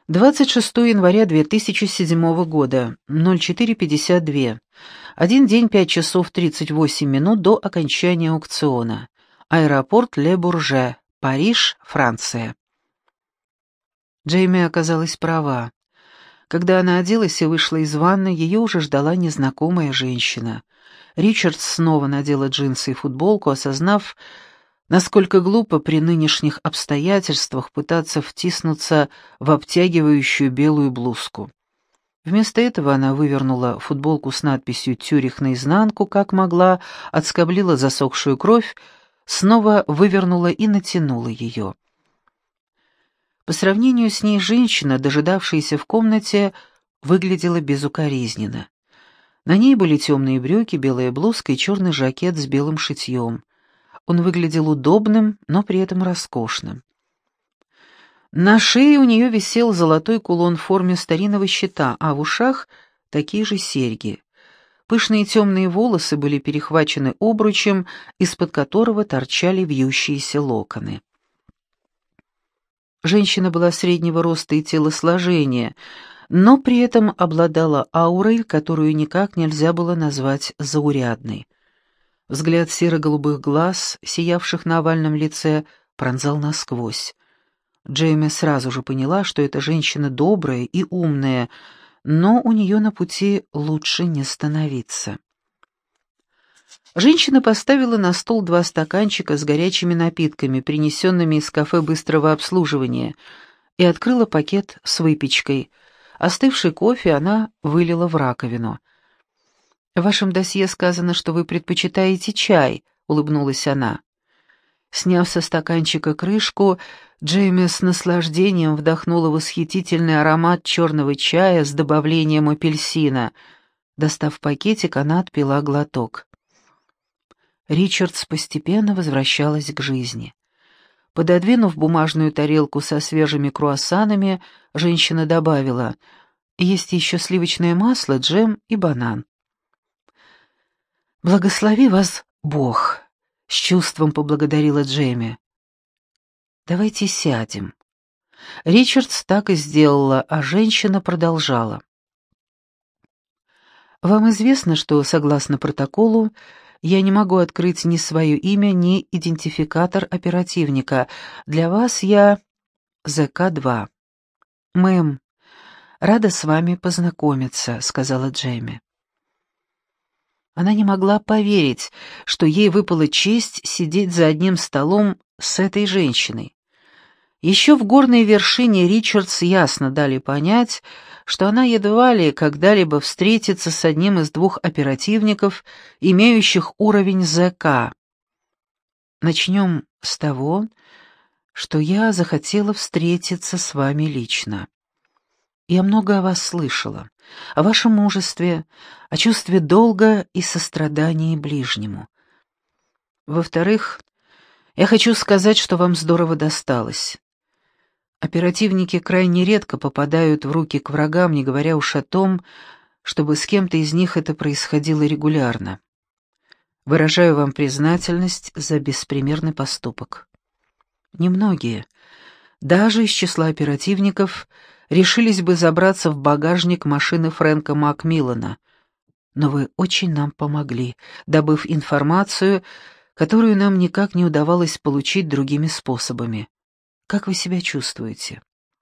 26 января 2007 года, 04:52. 1 день 5 часов 38 минут до окончания аукциона. Аэропорт Ле-Бурже, Париж, Франция. Джейми оказалась права. Когда она оделась и вышла из ванны, ее уже ждала незнакомая женщина. Ричард снова надела джинсы и футболку, осознав, насколько глупо при нынешних обстоятельствах пытаться втиснуться в обтягивающую белую блузку. Вместо этого она вывернула футболку с надписью «Тюрих» наизнанку, как могла, отскоблила засохшую кровь, снова вывернула и натянула ее. По сравнению с ней женщина, дожидавшаяся в комнате, выглядела безукоризненно. На ней были темные брюки, белая блузка и черный жакет с белым шитьем. Он выглядел удобным, но при этом роскошным. На шее у нее висел золотой кулон в форме старинного щита, а в ушах такие же серьги. Пышные темные волосы были перехвачены обручем, из-под которого торчали вьющиеся локоны. Женщина была среднего роста и телосложения, но при этом обладала аурой, которую никак нельзя было назвать заурядной. Взгляд серо-голубых глаз, сиявших на овальном лице, пронзал насквозь. Джейми сразу же поняла, что эта женщина добрая и умная, но у нее на пути лучше не становиться. Женщина поставила на стол 2 стаканчика с горячими напитками, принесенными из кафе быстрого обслуживания, и открыла пакет с выпечкой. Остывший кофе она вылила в раковину. «В вашем досье сказано, что вы предпочитаете чай», — улыбнулась она. Сняв со стаканчика крышку, Джейми с наслаждением вдохнула восхитительный аромат черного чая с добавлением апельсина. Достав пакетик, она отпила глоток. Ричардс постепенно возвращалась к жизни. Пододвинув бумажную тарелку со свежими круассанами, женщина добавила: «Есть еще сливочное масло, джем и банан». «Благослови вас Бог», — с чувством поблагодарила Джейми. «Давайте сядем». Ричардс так и сделала, а женщина продолжала. «Вам известно, что, согласно протоколу, я не могу открыть ни свое имя, ни идентификатор оперативника. Для вас я ЗК-2». «Мэм, рада с вами познакомиться», — сказала Джейми. Она не могла поверить, что ей выпала честь сидеть за одним столом с этой женщиной. Еще в горной вершине Ричардс ясно дали понять, что она едва ли когда-либо встретится с одним из 2 оперативников, имеющих уровень ЗК. «Начнем с того, что я захотела встретиться с вами лично. Я много о вас слышала, о вашем мужестве, о чувстве долга и сострадании ближнему. Во-вторых, я хочу сказать, что вам здорово досталось. Оперативники крайне редко попадают в руки к врагам, не говоря уж о том, чтобы с кем-то из них это происходило регулярно. Выражаю вам признательность за беспримерный поступок. Немногие, даже из числа оперативников, решились бы забраться в багажник машины Фрэнка Макмиллана, но вы очень нам помогли, добыв информацию, которую нам никак не удавалось получить другими способами. Как вы себя чувствуете?»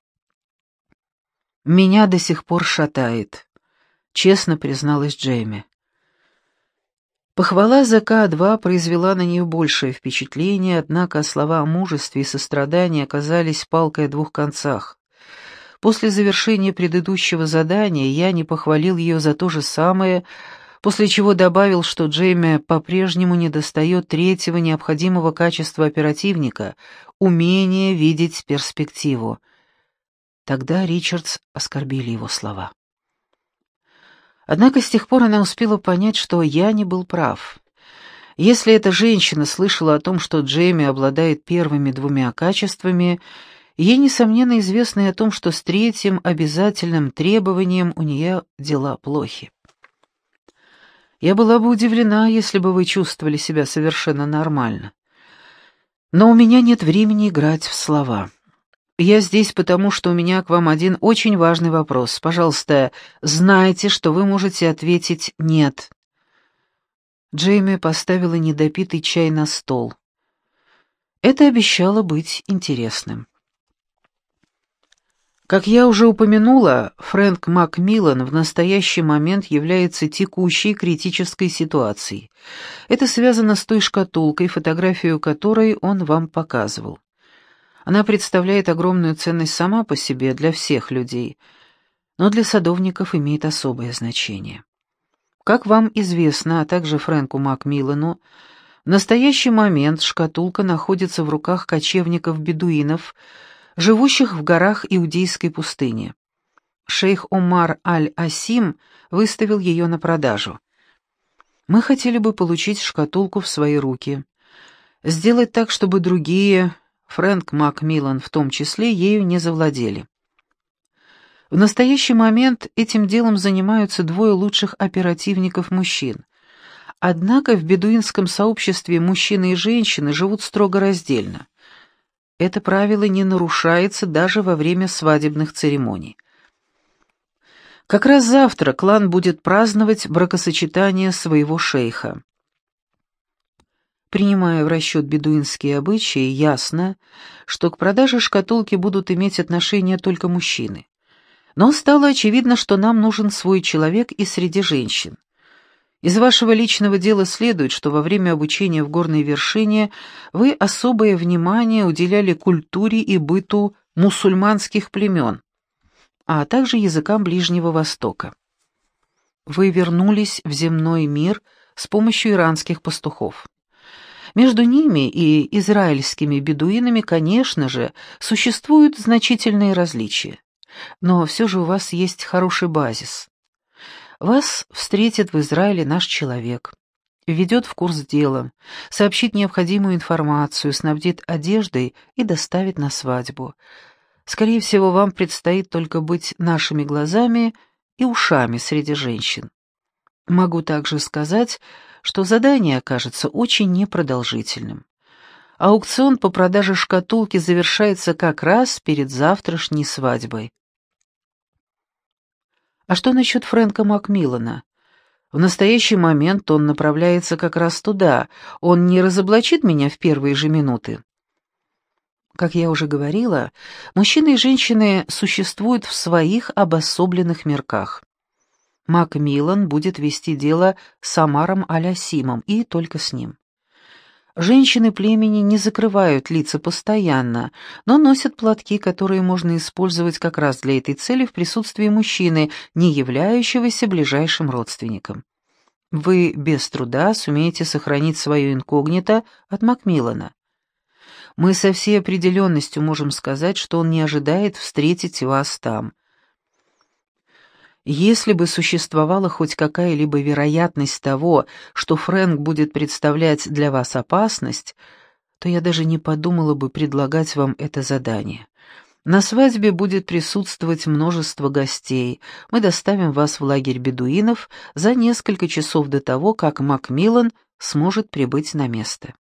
«Меня до сих пор шатает», — честно призналась Джейми. Похвала ЗК-2 произвела на нее большее впечатление, однако слова о мужестве и сострадании оказались палкой о 2 концах. После завершения предыдущего задания я не похвалил ее за то же самое, после чего добавил, что Джейми по-прежнему недостает 3-го необходимого качества оперативника — умение видеть перспективу. Тогда Ричардс оскорбили его слова. Однако с тех пор она успела понять, что я не был прав. Если эта женщина слышала о том, что Джейми обладает первыми 2 качествами, ей, несомненно, известно и о том, что с 3-м обязательным требованием у нее дела плохи. Я была бы удивлена, если бы вы чувствовали себя совершенно нормально. Но у меня нет времени играть в слова. Я здесь потому, что у меня к вам один очень важный вопрос. Пожалуйста, знайте, что вы можете ответить «нет». Джейми поставила недопитый чай на стол. Это обещало быть интересным. Как я уже упомянула, Фрэнк Макмиллан в настоящий момент является текущей критической ситуацией. Это связано с той шкатулкой, фотографию которой он вам показывал. Она представляет огромную ценность сама по себе для всех людей, но для садовников имеет особое значение. Как вам известно, а также Фрэнку Макмиллану, в настоящий момент шкатулка находится в руках кочевников-бедуинов, живущих в горах Иудейской пустыни. Шейх Омар Аль-Асим выставил ее на продажу. Мы хотели бы получить шкатулку в свои руки, сделать так, чтобы другие, Фрэнк Макмиллан в том числе, ею не завладели. В настоящий момент этим делом занимаются двое лучших оперативников-мужчин. Однако в бедуинском сообществе мужчины и женщины живут строго раздельно. Это правило не нарушается даже во время свадебных церемоний. Как раз завтра клан будет праздновать бракосочетание своего шейха. Принимая в расчет бедуинские обычаи, ясно, что к продаже шкатулки будут иметь отношение только мужчины. Но стало очевидно, что нам нужен свой человек и среди женщин. Из вашего личного дела следует, что во время обучения в горной вершине вы особое внимание уделяли культуре и быту мусульманских племен, а также языкам Ближнего Востока. Вы вернулись в земной мир с помощью иранских пастухов. Между ними и израильскими бедуинами, конечно же, существуют значительные различия, но все же у вас есть хороший базис. Вас встретит в Израиле наш человек, введет в курс дела, сообщит необходимую информацию, снабдит одеждой и доставит на свадьбу. Скорее всего, вам предстоит только быть нашими глазами и ушами среди женщин. Могу также сказать, что задание окажется очень непродолжительным. Аукцион по продаже шкатулки завершается как раз перед завтрашней свадьбой. А что насчет Фрэнка Макмиллана? В настоящий момент он направляется как раз туда. Он не разоблачит меня в первые же минуты? Как я уже говорила, мужчины и женщины существуют в своих обособленных мирках. Макмиллан будет вести дело с Омаром Аль-Асимом и только с ним. Женщины племени не закрывают лица постоянно, но носят платки, которые можно использовать как раз для этой цели в присутствии мужчины, не являющегося ближайшим родственником. Вы без труда сумеете сохранить свое инкогнито от Макмиллана. Мы со всей определенностью можем сказать, что он не ожидает встретить вас там. Если бы существовала хоть какая-либо вероятность того, что Фрэнк будет представлять для вас опасность, то я даже не подумала бы предлагать вам это задание. На свадьбе будет присутствовать множество гостей. Мы доставим вас в лагерь бедуинов за несколько часов до того, как Макмиллан сможет прибыть на место.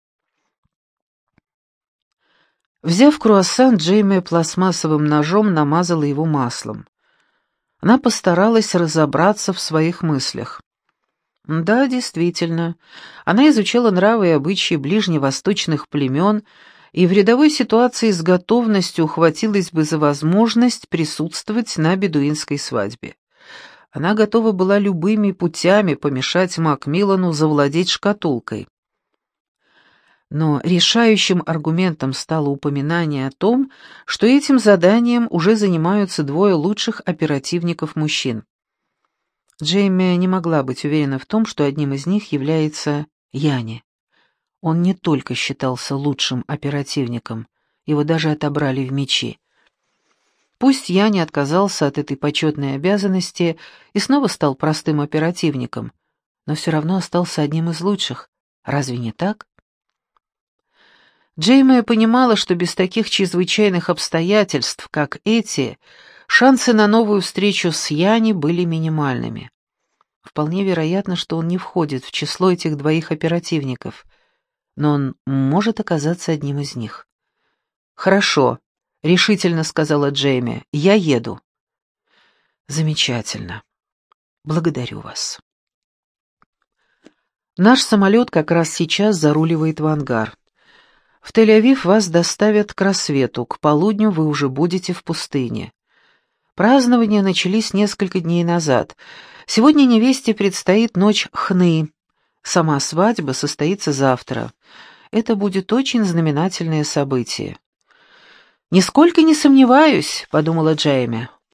Взяв круассан, Джейми пластмассовым ножом намазала его маслом. Она постаралась разобраться в своих мыслях. Да, действительно, она изучала нравы и обычаи ближневосточных племен и в рядовой ситуации с готовностью ухватилась бы за возможность присутствовать на бедуинской свадьбе. Она готова была любыми путями помешать Макмиллану завладеть шкатулкой. Но решающим аргументом стало упоминание о том, что этим заданием уже занимаются двое лучших оперативников-мужчин. Джейми не могла быть уверена в том, что одним из них является Яни. Он не только считался лучшим оперативником, его даже отобрали в мечи. Пусть Яни отказался от этой почетной обязанности и снова стал простым оперативником, но все равно остался одним из лучших. Разве не так? Джейми понимала, что без таких чрезвычайных обстоятельств, как эти, шансы на новую встречу с Яни были минимальными. Вполне вероятно, что он не входит в число этих двоих оперативников, но он может оказаться одним из них. Хорошо, — решительно сказала Джейми. «Я еду». «Замечательно. Благодарю вас». Наш самолет как раз сейчас заруливает в ангар. В Тель-Авив вас доставят к рассвету, к полудню вы уже будете в пустыне. Празднования начались несколько дней назад. Сегодня невесте предстоит ночь хны. Сама свадьба состоится завтра. Это будет очень знаменательное событие. «Нисколько не сомневаюсь», — подумала Джейми.